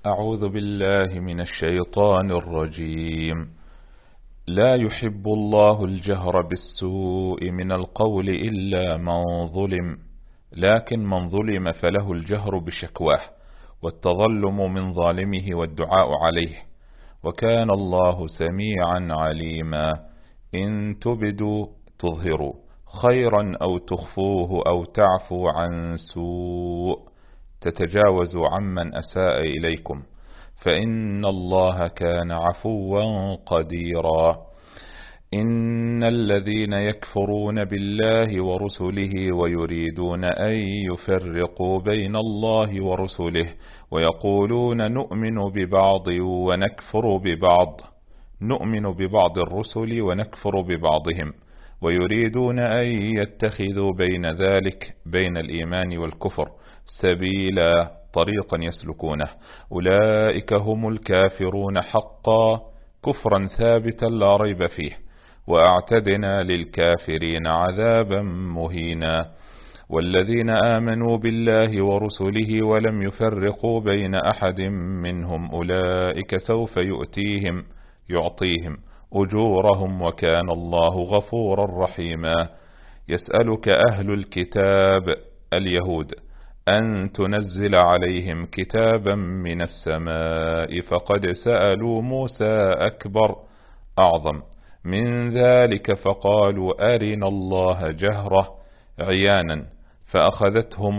أعوذ بالله من الشيطان الرجيم. لا يحب الله الجهر بالسوء من القول إلا من ظلم، لكن من ظلم فله الجهر بشكواه والتظلم من ظالمه والدعاء عليه، وكان الله سميعا عليما. إن تبدوا تظهروا خيرا أو تخفوه أو تعفو عن سوء تتجاوزوا عمن أساء إليكم، فإن الله كان عفوا قديرا. إن الذين يكفرون بالله ورسله ويريدون أن يفرقوا بين الله ورسله ويقولون نؤمن ببعض ونكفر ببعض، نؤمن ببعض الرسل ونكفر ببعضهم، ويريدون أن يتخذوا بين ذلك بين الإيمان والكفر سبيلا، طريقا يسلكونه. أولئك هم الكافرون حقا، كفرا ثابتا لا ريب فيه، وأعتدنا للكافرين عذابا مهينا. والذين آمنوا بالله ورسله ولم يفرقوا بين أحد منهم أولئك سوف يعطيهم أجورهم، وكان الله غفورا رحيما. يسألك أهل الكتاب اليهود أن تنزل عليهم كتابا من السماء، فقد سألوا موسى أكبر أعظم من ذلك فقالوا أرنا الله جهرة عيانا، فأخذتهم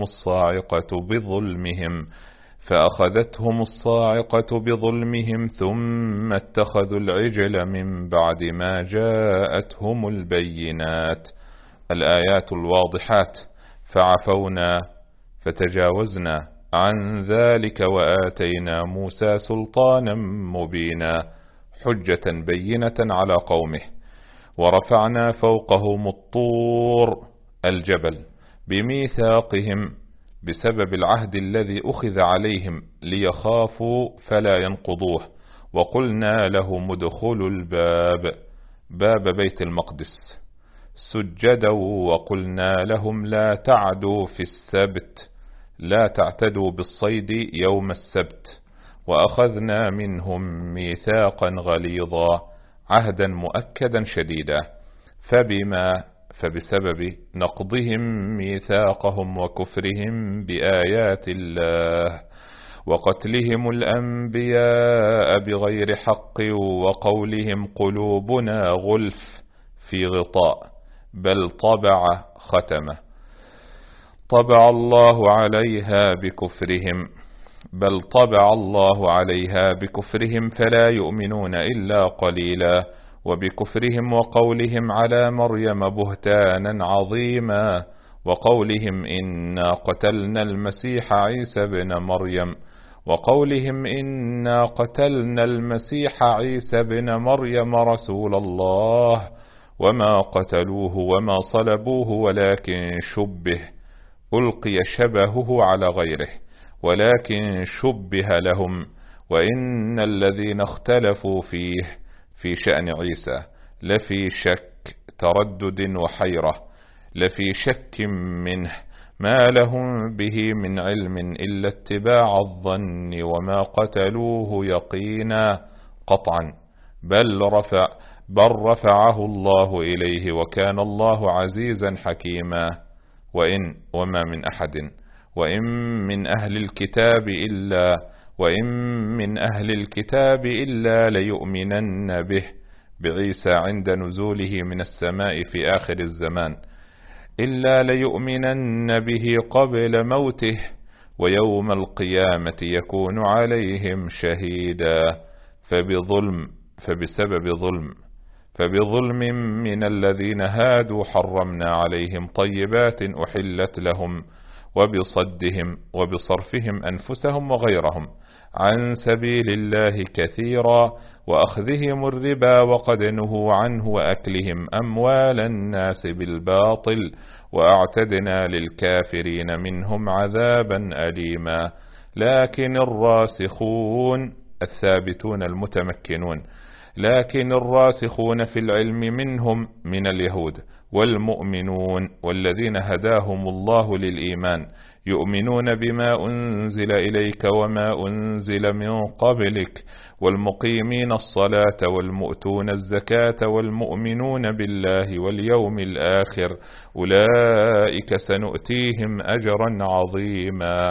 الصاعقة بظلمهم ثم اتخذوا العجل من بعد ما جاءتهم البينات، الآيات الواضحات. فعفونا فتجاوزنا عن ذلك وآتينا موسى سلطانا مبينا، حجة بينة على قومه. ورفعنا فوقهم الطور الجبل بميثاقهم بسبب العهد الذي أخذ عليهم ليخافوا فلا ينقضوه، وقلنا لهم ادخلوا باب بيت المقدس سجدا، وقلنا لهم لا تعدوا في السبت، لا تعتدوا بالصيد يوم السبت، وأخذنا منهم ميثاقا غليظا، عهدا مؤكدا شديدا. فبسبب نقضهم ميثاقهم وكفرهم بآيات الله وقتلهم الأنبياء بغير حق وقولهم قلوبنا غلف في غطاء بل طبع الله عليها بكفرهم فلا يؤمنون إلا قليلا، وبكفرهم وقولهم على مريم بهتانا عظيما، وقولهم إنا قتلنا المسيح عيسى بن مريم رسول الله، وما قتلوه وما صلبوه ولكن ألقي شبهه على غيره، ولكن شبه لهم. وإن الذين اختلفوا فيه في شأن عيسى لفي شك تردد وحيرة، لفي شك منه ما لهم به من علم إلا اتباع الظن، وما قتلوه يقينا قطعا بل رفعه الله إليه، وكان الله عزيزا حكيما. وإن من أهل الكتاب إلا ليؤمنن به بعيسى عند نزوله من السماء في آخر الزمان، إلا ليؤمنن به قبل موته، ويوم القيامة يكون عليهم شهيدا. فبظلم من الذين هادوا حرمنا عليهم طيبات أحلت لهم، وبصرفهم أنفسهم وغيرهم عن سبيل الله كثيرا، وأخذهم الربا وقد نهوا عنه، وأكلهم أموال الناس بالباطل، وأعتدنا للكافرين منهم عذابا أليما. لكن الراسخون الثابتون المتمكنون في العلم منهم من اليهود والمؤمنون والذين هداهم الله للإيمان يؤمنون بما أنزل إليك وما أنزل من قبلك والمقيمين الصلاة والمؤتون الزكاة والمؤمنون بالله واليوم الآخر أولئك سنؤتيهم أجرا عظيما.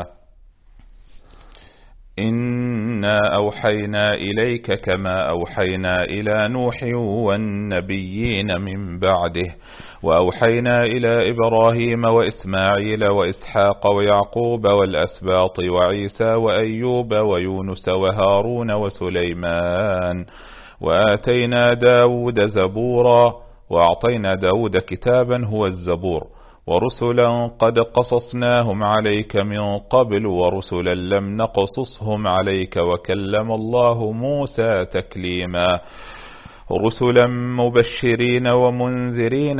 إنا أوحينا إليك كما أوحينا إلى نوح والنبيين من بعده وأوحينا إلى إبراهيم وإسماعيل وإسحاق ويعقوب والأسباط وعيسى وأيوب ويونس وهارون وسليمان وآتينا داود زبورا وأعطينا داود كتابا هو الزبور ورسلا قد قصصناهم عليك من قبل ورسلا لم نقصصهم عليك وكلم الله موسى تكليما رسلا مبشرين ومنذرين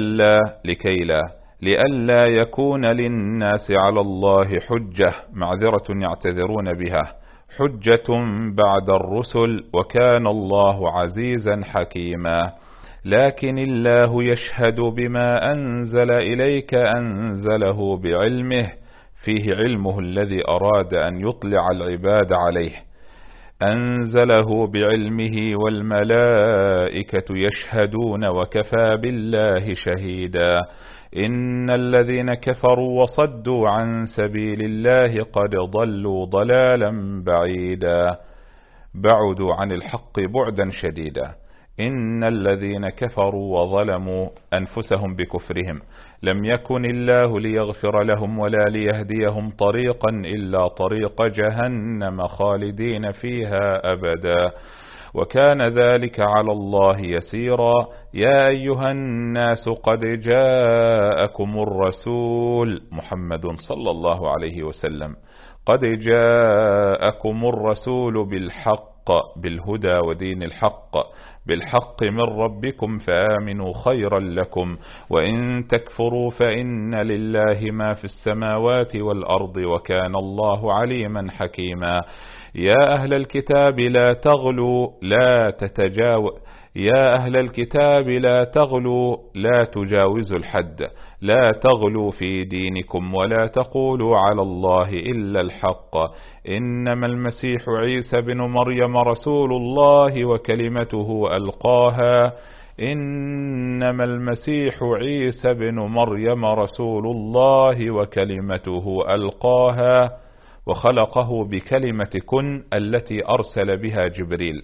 لئلا يكون للناس على الله حجة معذرة يعتذرون بها حجة بعد الرسل وكان الله عزيزا حكيما. لكن الله يشهد بما أنزل إليك أنزله بعلمه فيه علمه الذي أراد أن يطلع العباد عليه أنزله بعلمه والملائكة يشهدون وكفى بالله شهيدا. إن الذين كفروا وصدوا عن سبيل الله قد ضلوا ضلالا بعيدا بعدوا عن الحق بعدا شديدا. إن الذين كفروا وظلموا أنفسهم بكفرهم لم يكن الله ليغفر لهم ولا ليهديهم طريقا إلا طريق جهنم خالدين فيها أبدا وكان ذلك على الله يسيرا. يا أيها الناس قد جاءكم الرسول محمد صلى الله عليه وسلم قد جاءكم الرسول بالحق بالهدى ودين الحق بالحق من ربكم فآمنوا خيرا لكم وإن تكفروا فإن لله ما في السماوات والأرض وكان الله عليما حكيما. يا أهل الكتاب لا تغلوا يا أهل الكتاب لا تغلوا لا تجاوزوا الحد لا تغلوا في دينكم ولا تقولوا على الله إلا الحق إنما المسيح عيسى بن مريم رسول الله وكلمته ألقاها إنما المسيح عيسى بن مريم رسول الله وكلمته ألقاها وخلقه بكلمة كن التي أرسل بها جبريل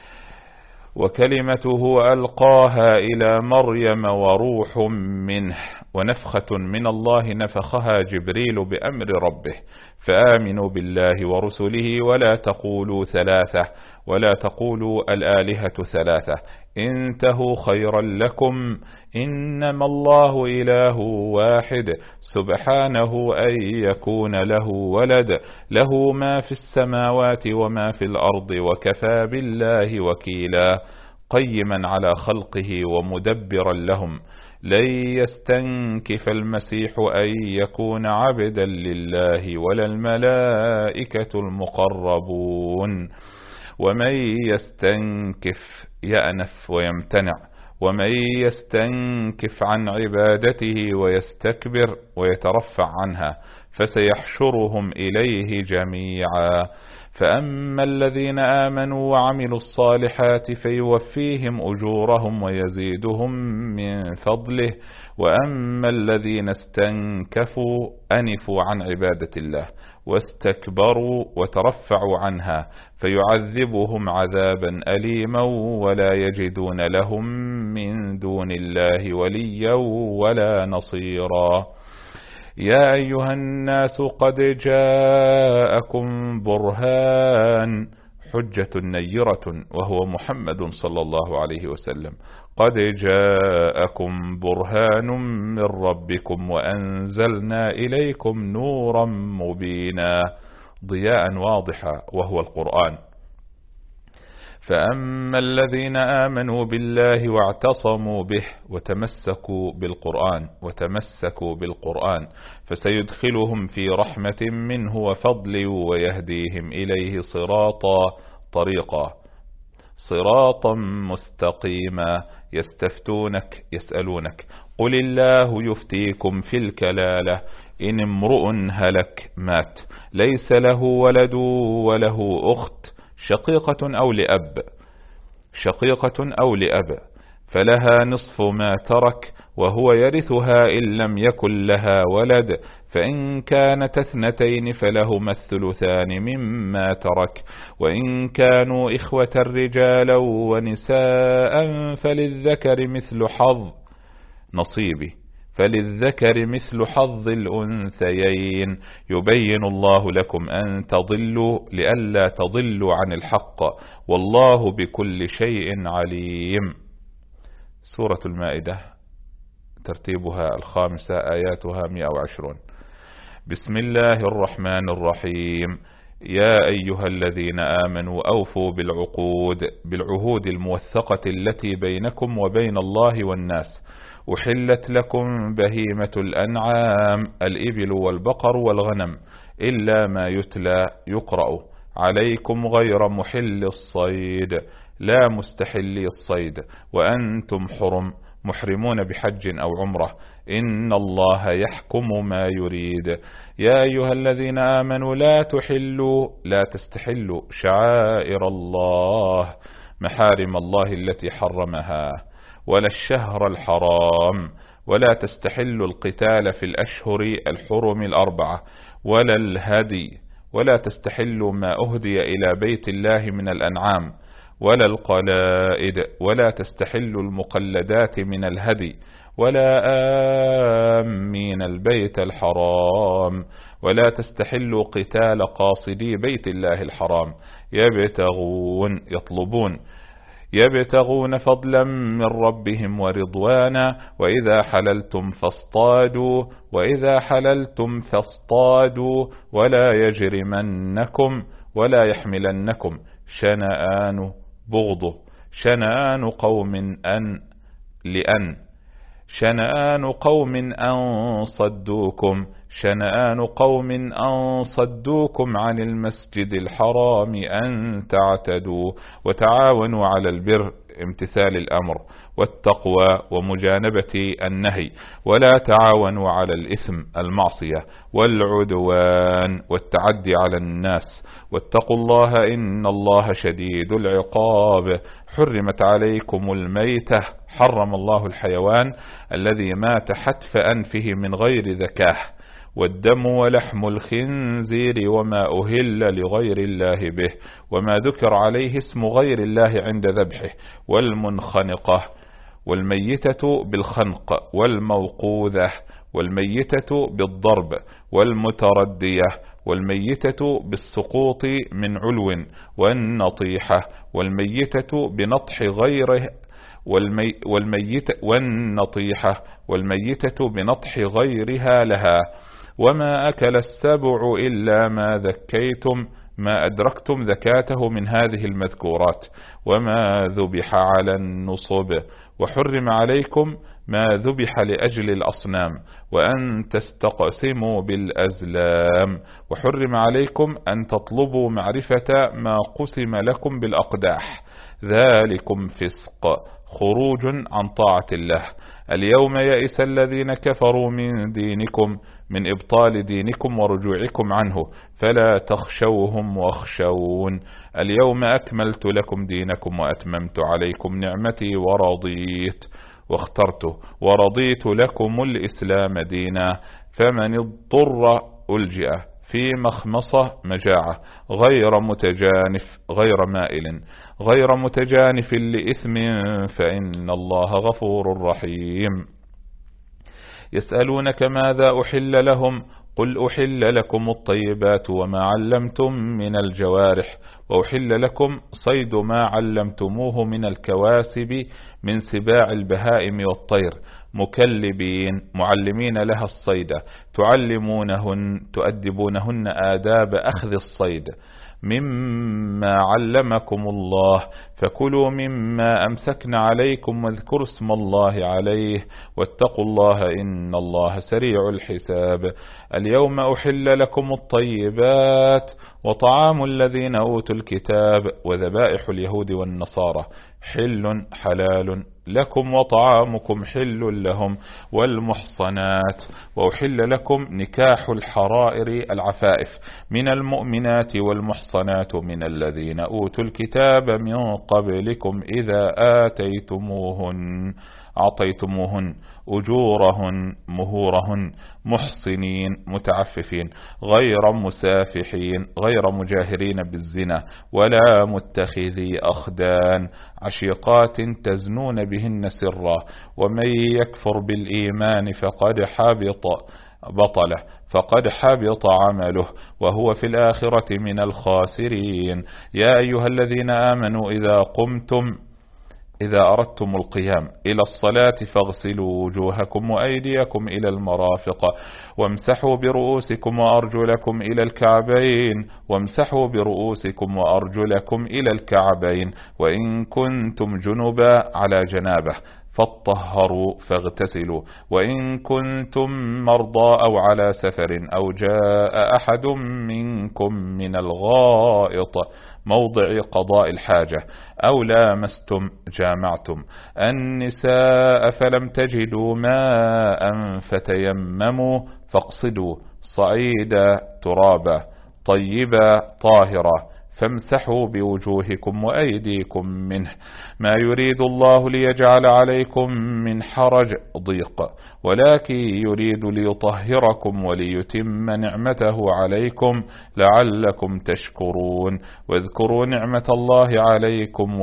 وكلمته ألقاها إلى مريم وروح منه ونفخة من الله نفخها جبريل بأمر ربه فآمنوا بالله ورسله ولا تقولوا ثلاثة ولا تقولوا الآلهة ثلاثة انتهوا خيرا لكم إنما الله إله واحد سبحانه أن يكون له ولد له ما في السماوات وما في الأرض وكفى بالله وكيلا قيما على خلقه ومدبرا لهم لن يستنكف المسيح أن يكون عبدا لله ولا الملائكة المقربون ومن يستنكف يأنف ويمتنع ومن يستنكف عن عبادته ويستكبر ويترفع عنها فسيحشرهم إليه جميعا. فأما الذين آمنوا وعملوا الصالحات فيوفيهم أجورهم ويزيدهم من فضله وأما الذين استنكفوا أنفوا عن عبادة الله واستكبروا وترفعوا عنها فيعذبهم عذابا أليما ولا يجدون لهم من دون الله وليا ولا نصيرا. يا أيها الناس قد جاءكم برهان حجة نيرة وهو محمد صلى الله عليه وسلم قد جاءكم برهان من ربكم وأنزلنا إليكم نورا مبينا ضياء واضحا وهو القرآن. فأما الذين آمنوا بالله واعتصموا به وتمسكوا بالقرآن فسيدخلهم في رحمة منه وفضل ويهديهم إليه صراطا مستقيما. يستفتونك يسألونك قل الله يفتيكم في الكلالة إن امرؤ هلك مات ليس له ولد وله أخت شقيقة أو لأب فلها نصف ما ترك وهو يرثها إن لم يكن لها ولد، فإن كانت اثنتين فلهما الثلثان مما ترك، وإن كانوا إخوة رجالا ونساء فللذكر مثل حظ الأنثيين، يبين الله لكم أن تضلوا لئلا تضلوا عن الحق، والله بكل شيء عليم. سورة المائدة ترتيبها 5 آياتها 120. بسم الله الرحمن الرحيم. يا أيها الذين آمنوا أوفوا بالعهود الموثقة التي بينكم وبين الله والناس. أحلت لكم بهيمة الأنعام الإبل والبقر والغنم إلا ما يتلى يقرأ عليكم غير محل الصيد لا مستحلي الصيد وأنتم محرمون بحج أو عمرة، إن الله يحكم ما يريد. يا أيها الذين آمنوا لا تستحلوا شعائر الله، محارم الله التي حرمها، ولا الشهر الحرام، ولا تستحلوا القتال في الأشهر الحرم 4، ولا الهدي، ولا تستحلوا ما أهدي إلى بيت الله من الأنعام، ولا القلائد، ولا تستحلوا المقلدات من الهدي، ولا آمين البيت الحرام، ولا تستحلوا قتال قاصدي بيت الله الحرام يبتغون فضلا من ربهم ورضوانا، وإذا حللتم فاصطادوا ولا يجرمنكم ولا يحملنكم شنآن قوم أن صدوكم عن المسجد الحرام أن تعتدوا، وتعاونوا على البر امتثال الأمر والتقوى ومجانبة النهي، ولا تعاونوا على الإثم المعصية والعدوان والتعدي على الناس، واتقوا الله إن الله شديد العقاب. حرمت عليكم الميتة، حرم الله الحيوان الذي مات حتف أنفه من غير ذكاه، والدم ولحم الخنزير وما أهل لغير الله به، وما ذكر عليه اسم غير الله عند ذبحه، والمنخنقة والميتة بالخنق، والموقوذة والميتة بالضرب، والمتردية والميتة بالسقوط من علو، والنطيحة والميتة بنطح غيره والميتة بنطح غيرها لها، وما أكل السبع إلا ما ذكيتم ما أدركتم ذكاته من هذه المذكورات، وما ذبح على النصب، وحرم عليكم ما ذبح لأجل الأصنام، وأن تستقسموا بالأزلام، وحرم عليكم أن تطلبوا معرفة ما قسم لكم بالأقداح، ذلكم فسق، خروج عن طاعة الله. اليوم يئس الذين كفروا من دينكم، من إبطال دينكم ورجوعكم عنه، فلا تخشوهم واخشون. اليوم أكملت لكم دينكم وأتممت عليكم نعمتي ورضيت لكم الإسلام دينا، فمن اضطر ألجئ في مخمصة مجاعة غير متجانف لإثم، فإن الله غفور رحيم. يسألونك ماذا أحل لهم، قل أحل لكم الطيبات وما علمتم من الجوارح، وأحل لكم صيد ما علمتموه من الكواسب من سباع البهائم والطير، مكلبين معلمين لها الصيد، تؤدبونهن آداب أخذ الصيد، مما علمكم الله، فكلوا مما أمسكن عليكم واذكروا اسم الله عليه، واتقوا الله إن الله سريع الحساب. اليوم أحل لكم الطيبات وطعام الذين أوتوا الكتاب وذبائح اليهود والنصارى حل حلال لكم وطعامكم حل لهم والمحصنات. وأحل لكم نكاح الحرائر العفائف من المؤمنات والمحصنات من الذين أوتوا الكتاب من قبلكم إذا أعطيتموهن أجورهن مهورهن محصنين متعففين غير مسافحين غير مجاهرين بالزنا ولا متخذي أخدان عشيقات تزنون بهن سرا ومن يكفر بالإيمان فقد حبط عمله وهو في الآخرة من الخاسرين. يا أيها الذين آمنوا إذا أردتم القيام إلى الصلاة فاغسلوا وجوهكم وأيديكم إلى المرافق وامسحوا برؤوسكم إلى الكعبين وإن كنتم جنبا على جنابه فاطهروا فاغتسلوا وإن كنتم مرضى أو على سفر أو جاء أحد منكم من الغائط موضع قضاء الحاجة أو لامستم جامعتم النساء فلم تجدوا ماء فتيمموا فاقصدوا صعيدا ترابا طيبا طاهرا فامسحوا بوجوهكم وأيديكم منه ما يريد الله ليجعل عليكم من حرج ضيق ولكن يريد ليطهركم وليتم نعمته عليكم لعلكم تشكرون. واذكروا نعمة الله عليكم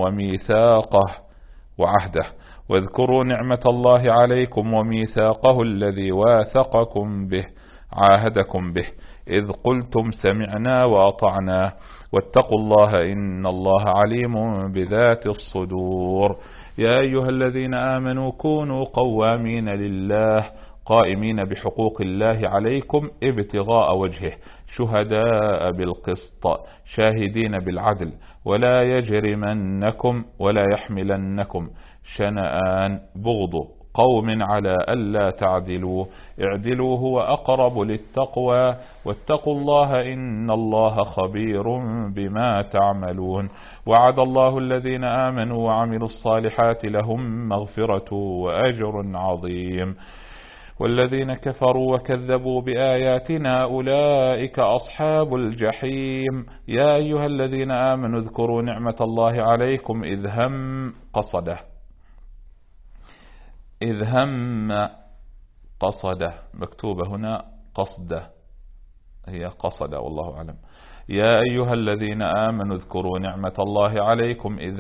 وميثاقه الذي واثقكم به عاهدكم به إذ قلتم سمعنا وأطعنا واتقوا الله إن الله عليم بذات الصدور. يا أيها الذين آمنوا كونوا قوامين لله قائمين بحقوق الله عليكم ابتغاء وجهه شهداء بالقسط شاهدين بالعدل ولا يحملنكم شنآن بغض قوم على ألا تعدلوا اعدلوا هو أقرب للتقوى واتقوا الله إن الله خبير بما تعملون. وعد الله الذين آمنوا وعملوا الصالحات لهم مغفرة وأجر عظيم والذين كفروا وكذبوا بآياتنا أولئك أصحاب الجحيم. يا أيها الذين آمنوا اذكروا نعمة الله عليكم إذ هم قصده مكتوبة هنا قصده هي قصده والله أعلم. يا أيها الذين آمنوا اذكروا نعمة الله عليكم إذ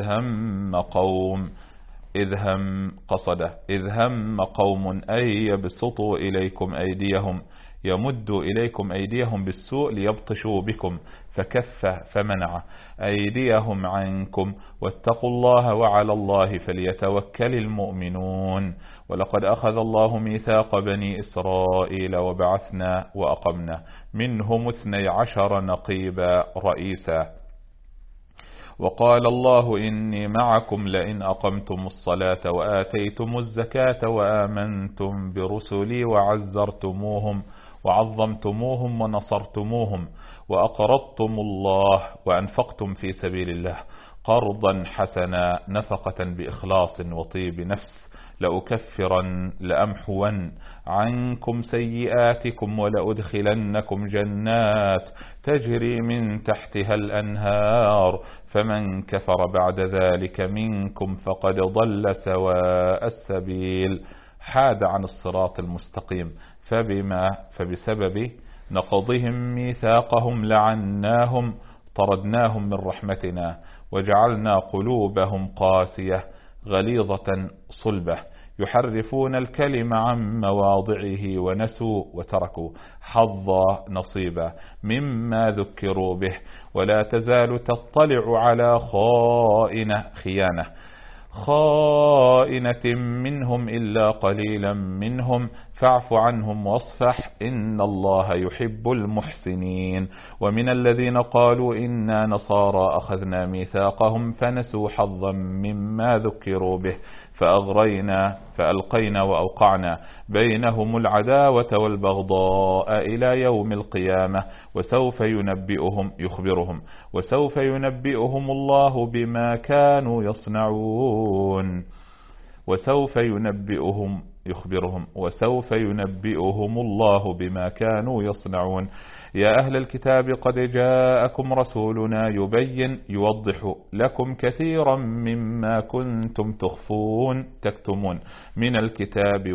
هم قوم أن يبسطوا إليكم أيديهم يمدوا إليكم أيديهم بالسوء ليبطشوا بكم فكف فمنع أيديهم عنكم واتقوا الله وعلى الله فليتوكل المؤمنون. ولقد أخذ الله ميثاق بني إسرائيل وبعثنا وأقمنا منهم 12 نقيبا رئيسا وقال الله إني معكم لئن أقمتم الصلاة وآتيتم الزكاة وآمنتم برسلي وعظمتموهم ونصرتموهم وأقرضتم الله وأنفقتم في سبيل الله قرضا حسنا نفقة بإخلاص وطيب نفس لأمحون عنكم سيئاتكم ولأدخلنكم جنات تجري من تحتها الأنهار فمن كفر بعد ذلك منكم فقد ضل سواء السبيل حاد عن الصراط المستقيم فبسبب نقضهم ميثاقهم لعناهم طردناهم من رحمتنا وجعلنا قلوبهم قاسية غليظة صلبة يحرفون الكلم عن مواضعه ونسوا وتركوا حظا نصيبا مما ذكروا به ولا تزال تطلع على خائنة منهم إلا قليلا منهم فاعف عنهم واصفح إن الله يحب المحسنين. ومن الذين قالوا إنا نصارى أخذنا ميثاقهم فنسوا حظا مما ذكروا به فألقينا وأوقعنا بينهم العداوة والبغضاء إلى يوم القيامة وسوف ينبئهم الله بما كانوا يصنعون وسوف ينبئهم الله بما كانوا يصنعون. يا أهل الكتاب قد جاءكم رسولنا يوضح لكم كثيرا مما كنتم تكتمون من الكتاب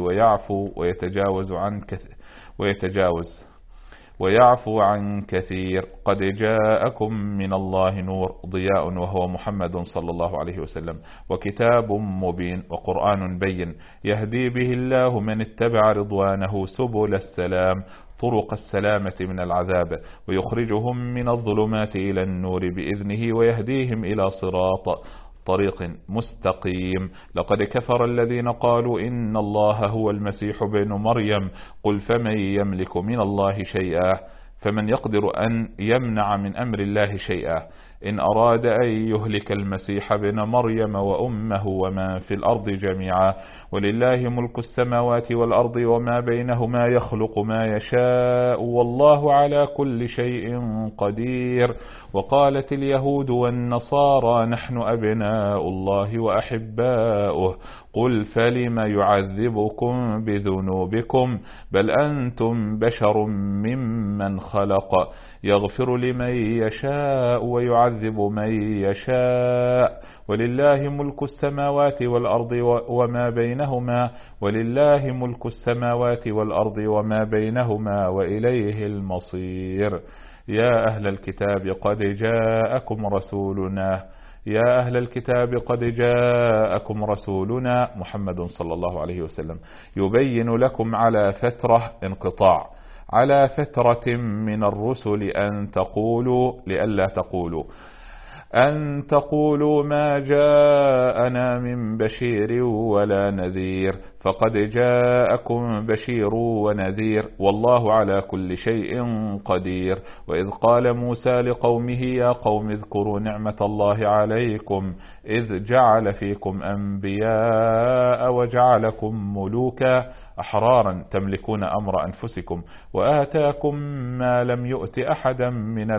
ويعفو عن كثير. قد جاءكم من الله نور ضياء وهو محمد صلى الله عليه وسلم وكتاب مبين وقرآن بين يهدي به الله من اتبع رضوانه سبل السلام طرق السلامة من العذاب ويخرجهم من الظلمات إلى النور بإذنه ويهديهم إلى طريق مستقيم. لقد كفر الذين قالوا إن الله هو المسيح ابن مريم قل فمن يملك من الله شيئا فمن يقدر أن يمنع من أمر الله شيئا إن أراد أن يهلك المسيح ابن مريم وأمه وما في الأرض جميعا ولله ملك السماوات والأرض وما بينهما يخلق ما يشاء والله على كل شيء قدير. وقالت اليهود والنصارى نحن أبناء الله وأحباؤه قل فلم يعذبكم بذنوبكم بل أنتم بشر ممن خلق يغفر لمن يشاء ويعذب من يشاء ولله ملك السماوات والأرض وما بينهما وإليه المصير. يا أهل الكتاب قد جاءكم رسولنا محمد صلى الله عليه وسلم يبين لكم على فترة من الرسل أن تقولوا ما جاءنا من بشير ولا نذير فقد جاءكم بشير ونذير والله على كل شيء قدير. وإذ قال موسى لقومه يا قوم اذكروا نعمة الله عليكم إذ جعل فيكم أنبياء وجعلكم ملوكا أحرارا تملكون أمر أنفسكم وآتاكم ما لم يؤت أحدا من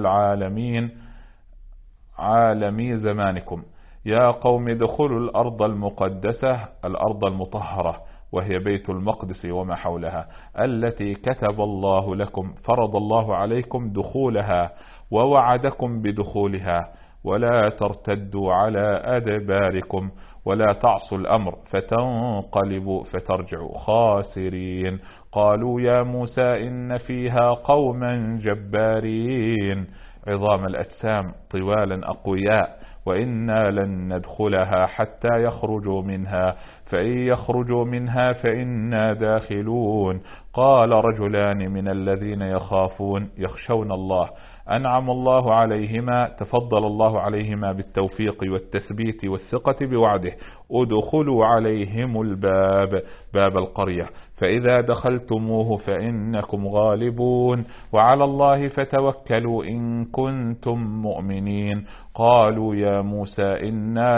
عالمي زمانكم. يا قوم ادخلوا الأرض المقدسة الأرض المطهرة وهي بيت المقدس وما حولها التي كتب الله لكم فرض الله عليكم دخولها ووعدكم بدخولها ولا ترتدوا على أدباركم ولا تعصوا الأمر فتنقلبوا فترجعوا خاسرين. قالوا يا موسى إن فيها قوما جبارين عظام الأجسام طوالا أقوياء وإنا لن ندخلها حتى يخرجوا منها فإن يخرجوا منها فإنا داخلون. قال رجلان من الذين يخشون الله أنعم الله عليهما تفضل الله عليهما بالتوفيق والتثبيت والثقة بوعده ادخلوا عليهم باب القرية فإذا دخلتموه فإنكم غالبون وعلى الله فتوكلوا إن كنتم مؤمنين. قالوا يا موسى إنا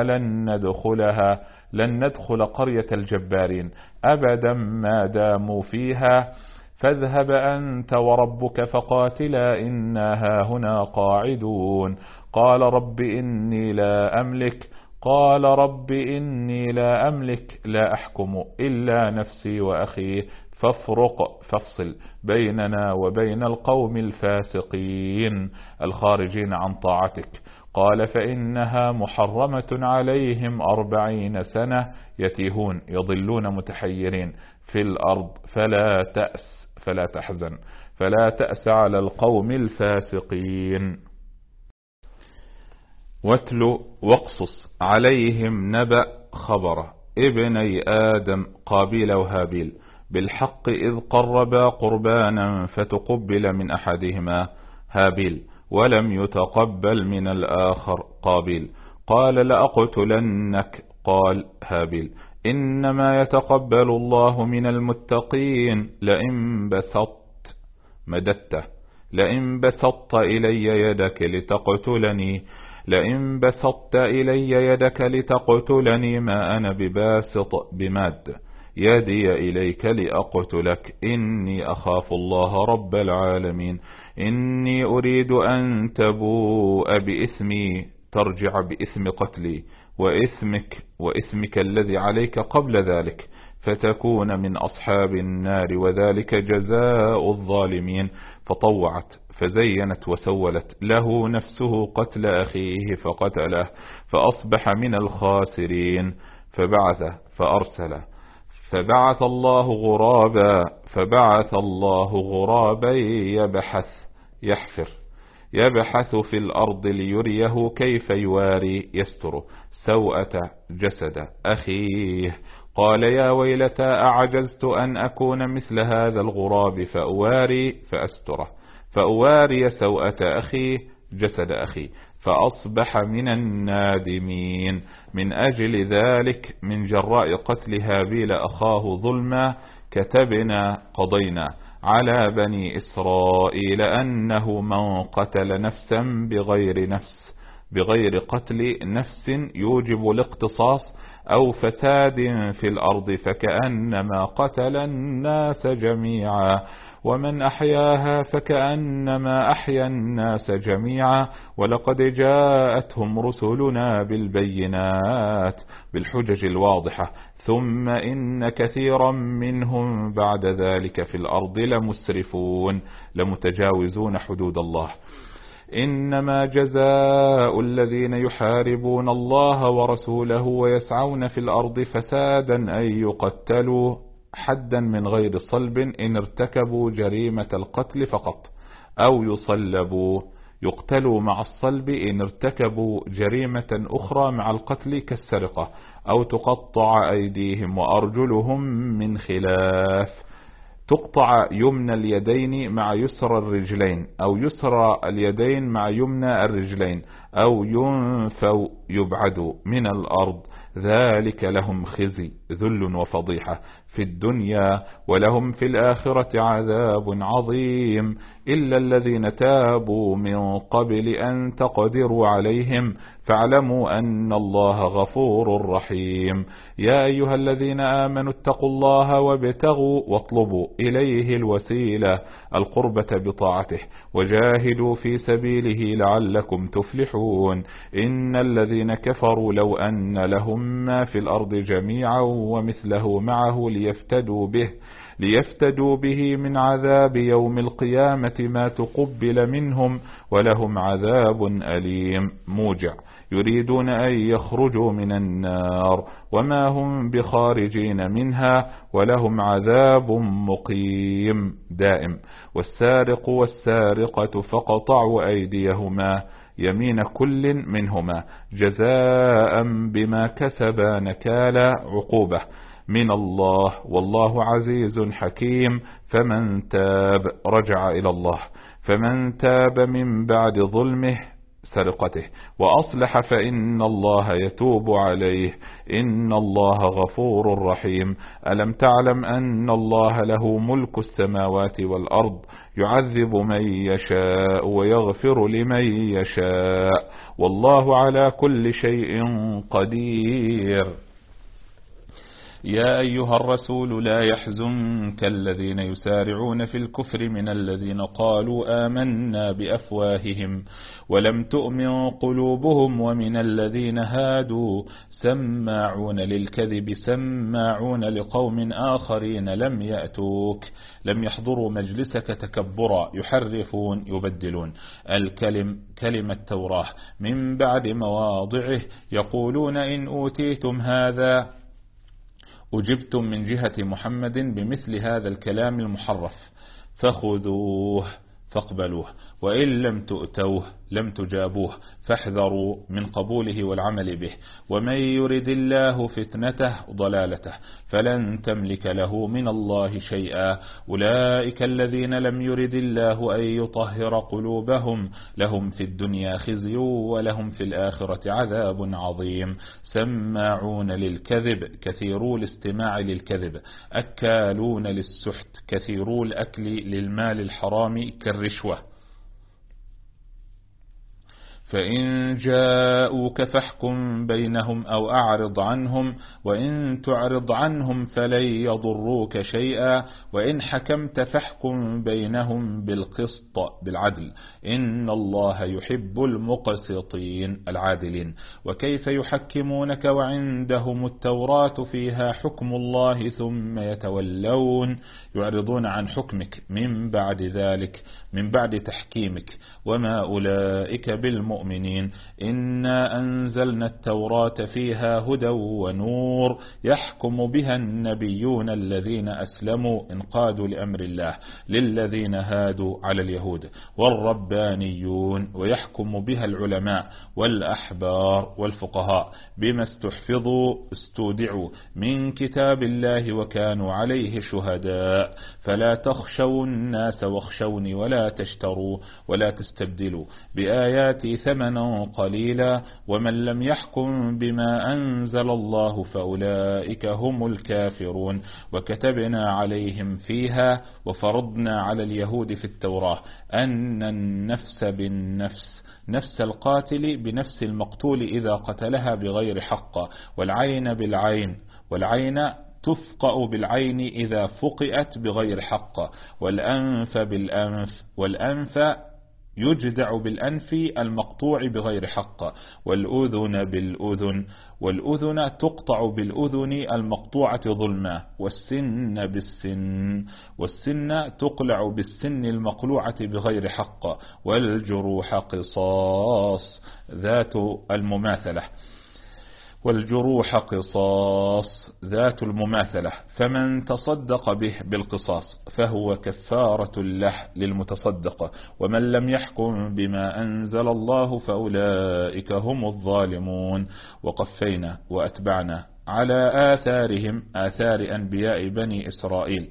لن ندخل قرية الجبارين أبدا ما داموا فيها فاذهب أنت وربك فقاتلا إنا هاهنا قاعدون. قال رب إني لا أملك لا أحكم إلا نفسي وأخي فافصل بيننا وبين القوم الفاسقين الخارجين عن طاعتك. قال فإنها محرمة عليهم 40 سنة يتيهون يضلون متحيرين في الأرض فلا تأس على القوم الفاسقين. واتل واقصص عليهم نبأ خبر ابني آدم قابيل وهابيل بالحق إذ قربا قربانا فتقبل من أحدهما هابيل ولم يتقبل من الآخر قابيل قال لأقتلنك قال هابيل إنما يتقبل الله من المتقين لئن بسطت إلي يدك لتقتلني لئن بسطت إلي يدك لتقتلني ما أنا بباسط بماد يدي إليك لأقتلك إني أخاف الله رب العالمين. إني أريد أن تبوء بإثمي ترجع بإثم قتلي وإثمك الذي عليك قبل ذلك فتكون من أصحاب النار وذلك جزاء الظالمين. فطوعت فزينت وسولت له نفسه قتل أخيه فقتله فأصبح من الخاسرين. فبعث فأرسل فبعث الله غرابا يبحث في الأرض ليريه كيف يواري يستر سوءة جسد أخيه. قال يا ويلتى أعجزت أن أكون مثل هذا الغراب فأواري سوءة أخيه جسد أخي فأصبح من النادمين. من أجل ذلك من جراء قتل هابيل أخاه ظلما قضينا على بني إسرائيل أنه من قتل نفسا بغير قتل نفس يوجب الاقتصاص أو فساد في الأرض فكأنما قتل الناس جميعا ومن أحياها فكأنما أحيا الناس جميعا. ولقد جاءتهم رسلنا بالبينات بالحجج الواضحة ثم إن كثيرا منهم بعد ذلك في الأرض لمسرفون لمتجاوزون حدود الله. إنما جزاء الذين يحاربون الله ورسوله ويسعون في الأرض فسادا أن يقتلوا حدا من غير صلب إن ارتكبوا جريمة القتل فقط أو يقتلوا مع الصلب إن ارتكبوا جريمة أخرى مع القتل كالسرقة أو تقطع أيديهم وأرجلهم من خلاف. تقطع يمنى اليدين مع يسرى الرجلين أو يسرى اليدين مع يمنى الرجلين أو ينفوا يبعدوا من الأرض. ذلك لهم خزي ذل وفضيحة في الدنيا ولهم في الآخرة عذاب عظيم إلا الذين تابوا من قبل أن تقدروا عليهم فاعلموا أن الله غفور رحيم. يا أيها الذين آمنوا اتقوا الله وابتغوا واطلبوا إليه الوسيلة القربة بطاعته وجاهدوا في سبيله لعلكم تفلحون. إن الذين كفروا لو أن لهم ما في الأرض جميعا ومثله معه ليفتدوا به من عذاب يوم القيامة ما تقبل منهم ولهم عذاب أليم موجع. يريدون أن يخرجوا من النار وما هم بخارجين منها ولهم عذاب مقيم دائم. والسارق والسارقة فقطعوا أيديهما يمين كل منهما جزاء بما كسبا نكالا عقوبة من الله والله عزيز حكيم. فمن تاب رجع إلى الله فمن تاب من بعد ظلمه سرقته وأصلح فإن الله يتوب عليه إن الله غفور رحيم. ألم تعلم أن الله له ملك السماوات والأرض يعذب من يشاء ويغفر لمن يشاء والله على كل شيء قدير. يا أيها الرسول لا يحزنك الذين يسارعون في الكفر من الذين قالوا آمنا بأفواههم ولم تؤمن قلوبهم ومن الذين هادوا سماعون للكذب سماعون لقوم آخرين لم يأتوك لم يحضروا مجلسك تكبرا يحرفون يبدلون كلمة التوراة من بعد مواضعه يقولون إن أوتيتم هذا أجبتم من جهة محمد بمثل هذا الكلام المحرف فخذوه فاقبلوه وإن لم تؤتوه لم تجابوه فاحذروا من قبوله والعمل به. ومن يرد الله فتنته ضلالته فلن تملك له من الله شيئا. أولئك الذين لم يرد الله أن يطهر قلوبهم لهم في الدنيا خزي ولهم في الآخرة عذاب عظيم. سماعون للكذب كثيرو الاستماع للكذب أكالون للسحت كثيرو الأكل للمال الحرام كالرشوة فإن جاءوك فاحكم بينهم أو أعرض عنهم، وإن تعرض عنهم فلن يضروك شيئا، وإن حكمت فاحكم بينهم بالقسط بالعدل، إن الله يحب المقسطين العادلين. وكيف يحكمونك وعندهم التوراة فيها حكم الله ثم يتولون يعرضون عن حكمك من بعد ذلك، من بعد تحكيمك، وما أولئك بالمؤمنين. إنا أنزلنا التوراة فيها هدى ونور يحكم بها النبيون الذين أسلموا انقادوا لأمر الله للذين هادوا على اليهود والربانيون، ويحكم بها العلماء والأحبار والفقهاء بما استودعوا من كتاب الله وكانوا عليه شهداء. فلا تخشوا الناس واخشوني ولا تشتروا ولا تستبدلوا بآياتي ثمنا قليلا، ومن لم يحكم بما أنزل الله فأولئك هم الكافرون. وكتبنا عليهم فيها وفرضنا على اليهود في التوراة أن النفس بالنفس، نفس القاتل بنفس المقتول إذا قتلها بغير حق، والعين بالعين، والعين تفقأ بالعين إذا فقئت بغير حق، والأنف بالأنف، والأنف يجدع بالأنف المقطوع بغير حق، والأذن بالأذن، والأذن تقطع بالأذن المقطوعة ظلما، والسن بالسن، والسن تقلع بالسن المقلوعة بغير حق، والجروح قصاص ذات المماثلة، والجروح قصاص ذات المماثلة، فمن تصدق به بالقصاص فهو كفارة له للمتصدق، ومن لم يحكم بما أنزل الله فأولئك هم الظالمون. وقفينا وأتبعنا على آثارهم، آثار أنبياء بني إسرائيل،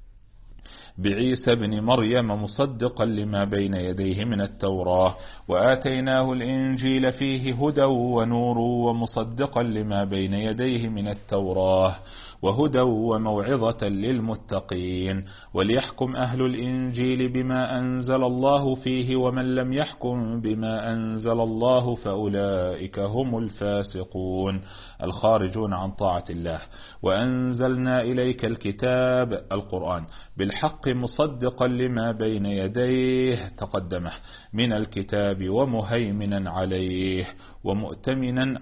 بعيسى بن مريم مصدقا لما بين يديه من التوراة، وآتيناه الإنجيل فيه هدى ونور ومصدقا لما بين يديه من التوراة، وهدى وموعظة للمتقين. وليحكم أهل الإنجيل بما أنزل الله فيه، ومن لم يحكم بما أنزل الله فأولئك هم الفاسقون الخارجون عن طاعة الله. وأنزلنا إليك الكتاب القرآن بالحق مصدقا لما بين يديه تقدمه من الكتاب ومهيمنا عليه ومؤتمنا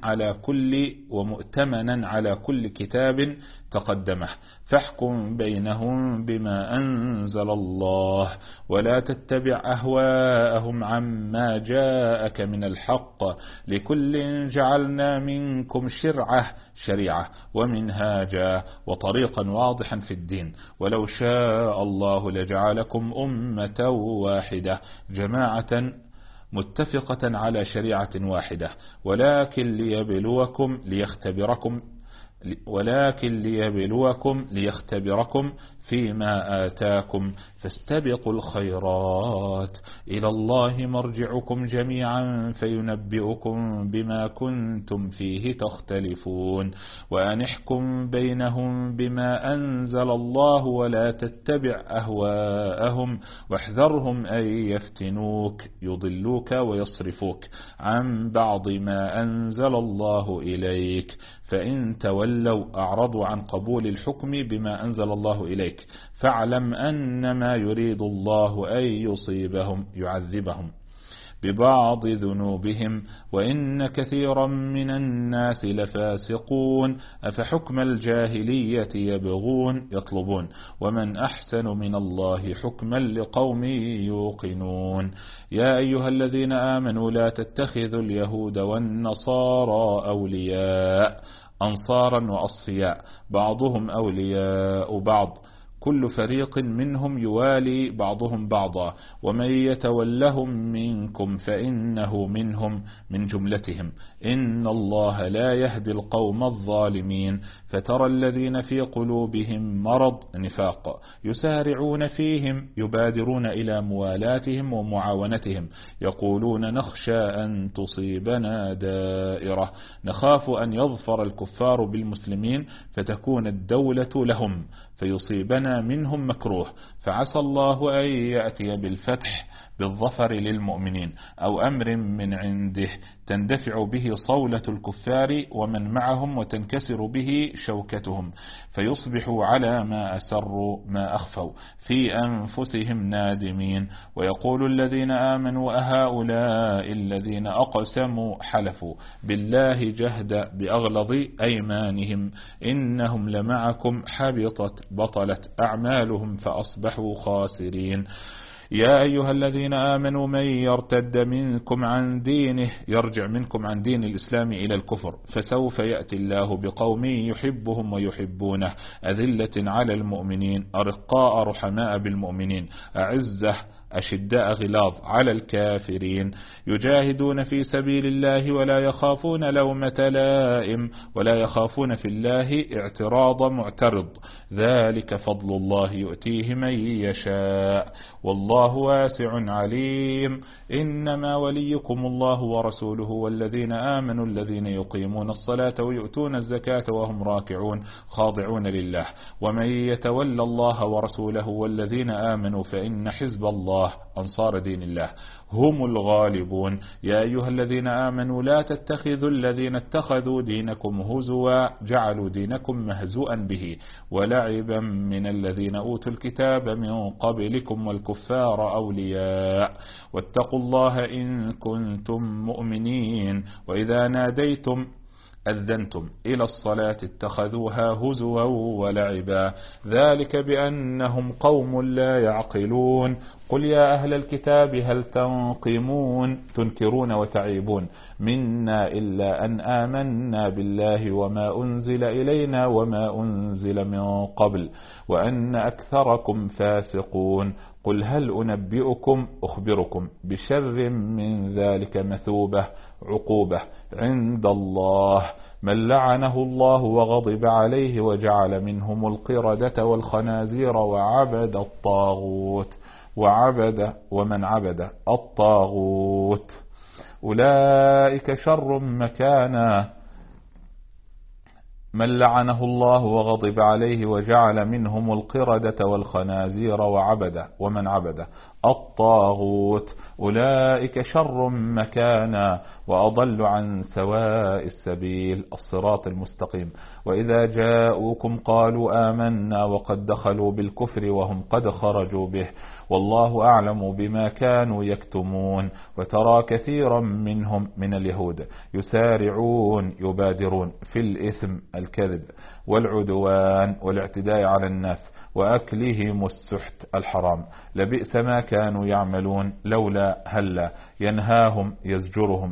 على كل كتاب تقدمه، فاحكم بينهم بما أنزل الله، ولا تتبع أهواءهم عما جاءك من الحق، لكل جعلنا منكم شريعة ومنهاجا وطريقا واضحا في الدين، ولو شاء الله لجعلكم أمة واحدة جماعة متفقة على شريعة واحدة، ولكن ليختبركم فيما آتاكم، فاستبقوا الخيرات، إلى الله مرجعكم جميعا فينبئكم بما كنتم فيه تختلفون. وأن احكم بينهم بما أنزل الله ولا تتبع أهواءهم، واحذرهم أن يفتنوك يضلوك ويصرفوك عن بعض ما أنزل الله إليك، فإن تولوا أعرضوا عن قبول الحكم بما أنزل الله إليك، فاعلم أنما يريد الله أن يصيبهم يعذبهم ببعض ذنوبهم، وإن كثيرا من الناس لفاسقون، أفحكم الجاهلية يبغون يطلبون، ومن أحسن من الله حكما لقوم يوقنون. يا أيها الذين آمنوا لا تتخذوا اليهود والنصارى أولياء، أنصارا وأصفياء بعضهم أولياء بعض، كل فريق منهم يوالي بعضهم بعضا، ومن يتولهم منكم فإنه منهم من جملتهم، إن الله لا يهدي القوم الظالمين. فترى الذين في قلوبهم مرض نفاق يسارعون فيهم يبادرون إلى موالاتهم ومعاونتهم، يقولون نخشى أن تصيبنا دائرة، نخاف أن يظفر الكفار بالمسلمين فتكون الدولة لهم فيصيبنا منهم مكروه فعسى الله أن يأتي بالفتح بالظفر للمؤمنين أو أمر من عنده تندفع به صولة الكفار ومن معهم وتنكسر به شوكتهم فيصبحوا على ما أسروا ما أخفوا في أنفسهم نادمين. ويقول الذين آمنوا أهؤلاء الذين أقسموا حلفوا بالله جهد بأغلظ أيمانهم إنهم لمعكم حبطت بطلت أعمالهم فأصبحوا خاسرين. يا أيها الذين آمنوا من يرتد منكم عن دينه يرجع منكم عن دين الإسلام إلى الكفر فسوف يأتي الله بقوم يحبهم ويحبونه أذلة على المؤمنين أرقاء رحماء بالمؤمنين أعزة أشداء غلاظ على الكافرين يجاهدون في سبيل الله ولا يخافون لومة لائم ولا يخافون في الله اعتراض معترض ذلك فضل الله يؤتيه من يشاء والله واسع عليم. إنما وليكم الله ورسوله والذين آمنوا الذين يقيمون الصلاة ويؤتون الزكاة وهم راكعون خاضعون لله ومن يتولى الله ورسوله والذين آمنوا فإن حزب الله أنصار دين الله هم الغالبون. يا أيها الذين آمنوا لا تتخذوا الذين اتخذوا دينكم هزوا جعلوا دينكم مهزوءا به ولعبا من الذين أوتوا الكتاب من قبلكم والكفار أولياء واتقوا الله إن كنتم مؤمنين وإذا ناديتم أذنتم إلى الصلاة اتخذوها هزوا ولعبا ذلك بأنهم قوم لا يعقلون. قل يا أهل الكتاب هل تنكرون وتعيبون منا إلا أن آمنا بالله وما أنزل إلينا وما أنزل من قبل وأن أكثركم فاسقون. قل هل أخبركم بشر من ذلك مثوبة عقوبة عند الله من لعنه الله وغضب عليه وجعل منهم القردة والخنازير ومن عبد الطاغوت أولئك شر مكانا. من لعنه الله وغضب عليه وجعل منهم القردة والخنازير ومن عبد الطاغوت أولئك شر مكانا وأضل عن سواء السبيل الصراط المستقيم. وإذا جاءوكم قالوا آمنا وقد دخلوا بالكفر وهم قد خرجوا به والله أعلم بما كانوا يكتمون. وترى كثيرا منهم من اليهود يبادرون في الإثم الكذب والعدوان والاعتداء على الناس وأكلهم السحت الحرام لبئس ما كانوا يعملون لولا هلا ينهاهم يزجرهم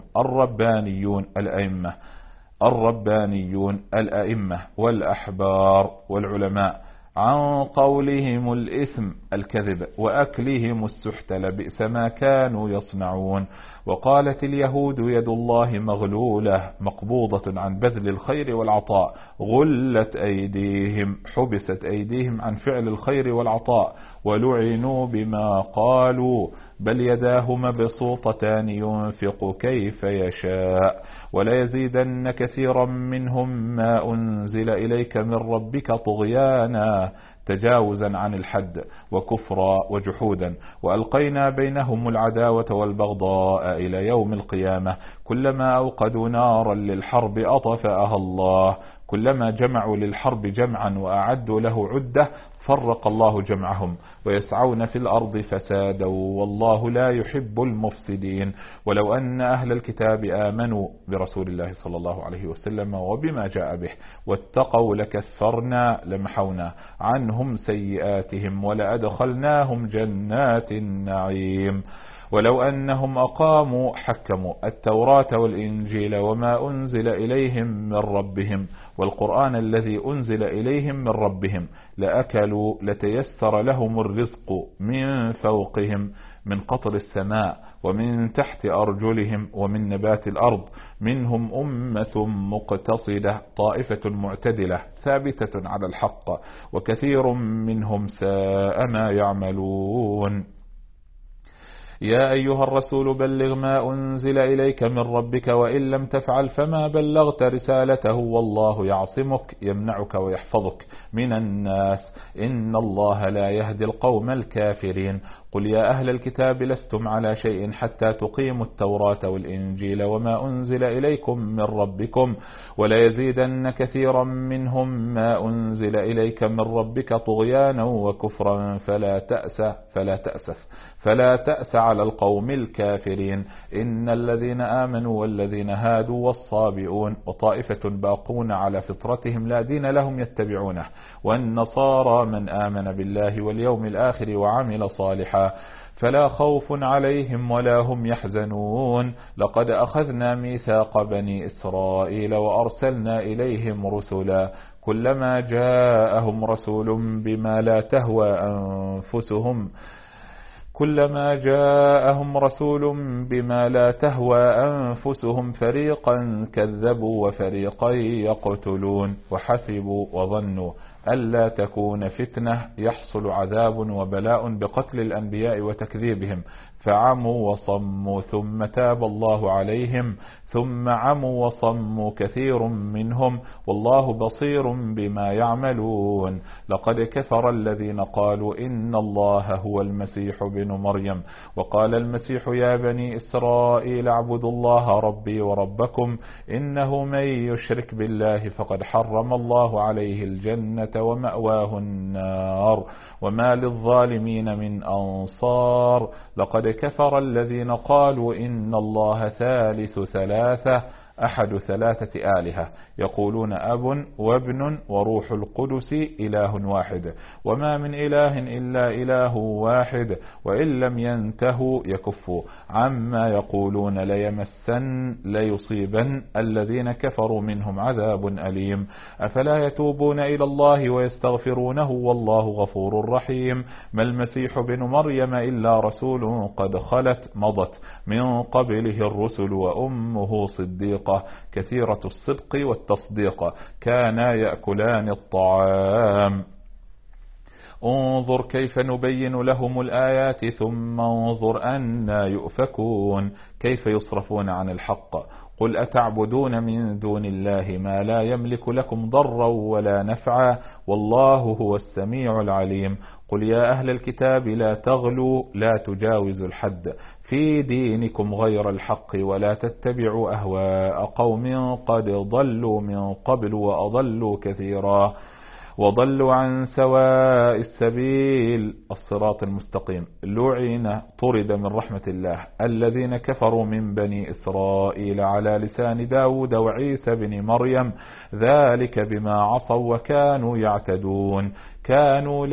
الربانيون الأئمة والأحبار والعلماء عن قولهم الإثم الكذب وأكلهم السحت لبئس ما كانوا يصنعون. وقالت اليهود يد الله مغلولة مقبوضة عن بذل الخير والعطاء غلت أيديهم حبست أيديهم عن فعل الخير والعطاء ولعنوا بما قالوا بل يداه مبسوطتان ينفق كيف يشاء ولا يزيدن كثيرا منهم ما أنزل إليك من ربك طغيانا تجاوزا عن الحد وكفرا وجحودا وألقينا بينهم العداوة والبغضاء إلى يوم القيامة كلما أوقدوا نارا للحرب أطفأها الله كلما جمعوا للحرب جمعا وأعدوا له عدة فرق الله جمعهم ويسعون في الأرض فسادا والله لا يحب المفسدين. ولو أن أهل الكتاب آمنوا برسول الله صلى الله عليه وسلم وبما جاء به واتقوا لكفرنا لمحونا عنهم سيئاتهم ولأدخلناهم جنات النعيم. ولو أنهم حكموا التوراة والإنجيل وما أنزل إليهم من ربهم والقرآن الذي أنزل إليهم من ربهم لأكلوا لتيسر لهم الرزق من فوقهم من قطر السماء ومن تحت أرجلهم ومن نبات الأرض منهم أمة مقتصدة طائفة معتدلة ثابتة على الحق وكثير منهم ساء ما يعملون. يا أيها الرسول بلغ ما أنزل إليك من ربك وإن لم تفعل فما بلغت رسالته والله يعصمك يمنعك ويحفظك من الناس إن الله لا يهدي القوم الكافرين. قل يا أهل الكتاب لستم على شيء حتى تقيموا التوراة والإنجيل وما أنزل إليكم من ربكم ولا يزيدن كثيرا منهم ما أنزل إليك من ربك طغيانا وكفرا فلا تأس على القوم الكافرين. إن الذين آمنوا والذين هادوا والصابئون وطائفة باقون على فطرتهم لا دين لهم يتبعونه والنصارى من آمن بالله واليوم الآخر وعمل صالحا فلا خوف عليهم ولا هم يحزنون. لقد أخذنا ميثاق بني إسرائيل وأرسلنا إليهم رسلا كلما جاءهم رسول بما لا تهوى أنفسهم فريقا كذبوا وفريقا يقتلون وحسبوا وظنوا ألا تكون فتنة يحصل عذاب وبلاء بقتل الأنبياء وتكذيبهم فعموا وصموا ثم تاب الله عليهم ثم عموا وصموا كثير منهم والله بصير بما يعملون. لقد كفر الذين قالوا إن الله هو المسيح بن مريم وقال المسيح يا بني إسرائيل اعبدوا الله ربي وربكم إنه من يشرك بالله فقد حرم الله عليه الجنة ومأواه النار وما للظالمين من أنصار. لقد كفر الذين قالوا إن الله ثالث ثلاثة أحد ثلاثة آلهة يقولون أب وابن وروح القدس إله واحد وما من إله إلا إله واحد وإن لم ينتهوا يكفوا عما يقولون ليصيبن الذين كفروا منهم عذاب أليم. أفلا يتوبون إلى الله ويستغفرونه والله غفور رحيم. ما المسيح بن مريم إلا رسول قد مضت من قبله الرسل وأمه صديقة كثيرة الصدق والتصديق كانا يأكلان الطعام. انظر كيف نبين لهم الآيات ثم انظر أنى يؤفكون كيف يصرفون عن الحق. قل أتعبدون من دون الله ما لا يملك لكم ضرا ولا نفعا والله هو السميع العليم. قل يا أهل الكتاب لا تغلوا لا تجاوزوا الحد في دينكم غير الحق ولا تتبعوا أهواء قوم قد ضلوا من قبل وأضلوا كثيرا وضلوا عن سواء السبيل الصراط المستقيم. لعن طرد من رحمة الله الذين كفروا من بني إسرائيل على لسان داود وعيسى بن مريم ذلك بما عصوا وكانوا يعتدون كانوا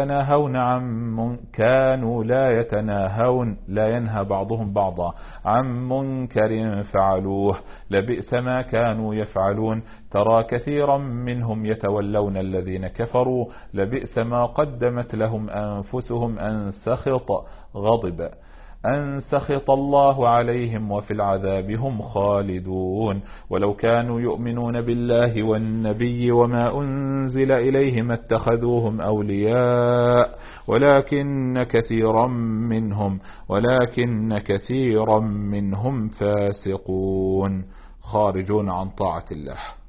لا يتناهون لا ينهى بعضهم بعضا عن منكر فعلوه لبئس ما كانوا يفعلون. ترى كثيرا منهم يتولون الذين كفروا لبئس ما قدمت لهم أنفسهم أن سخط الله عليهم وفي العذاب هم خالدون. ولو كانوا يؤمنون بالله والنبي وما أنزل إليهم اتخذوهم أولياء ولكن كثيرا منهم فاسقون خارجون عن طاعة الله.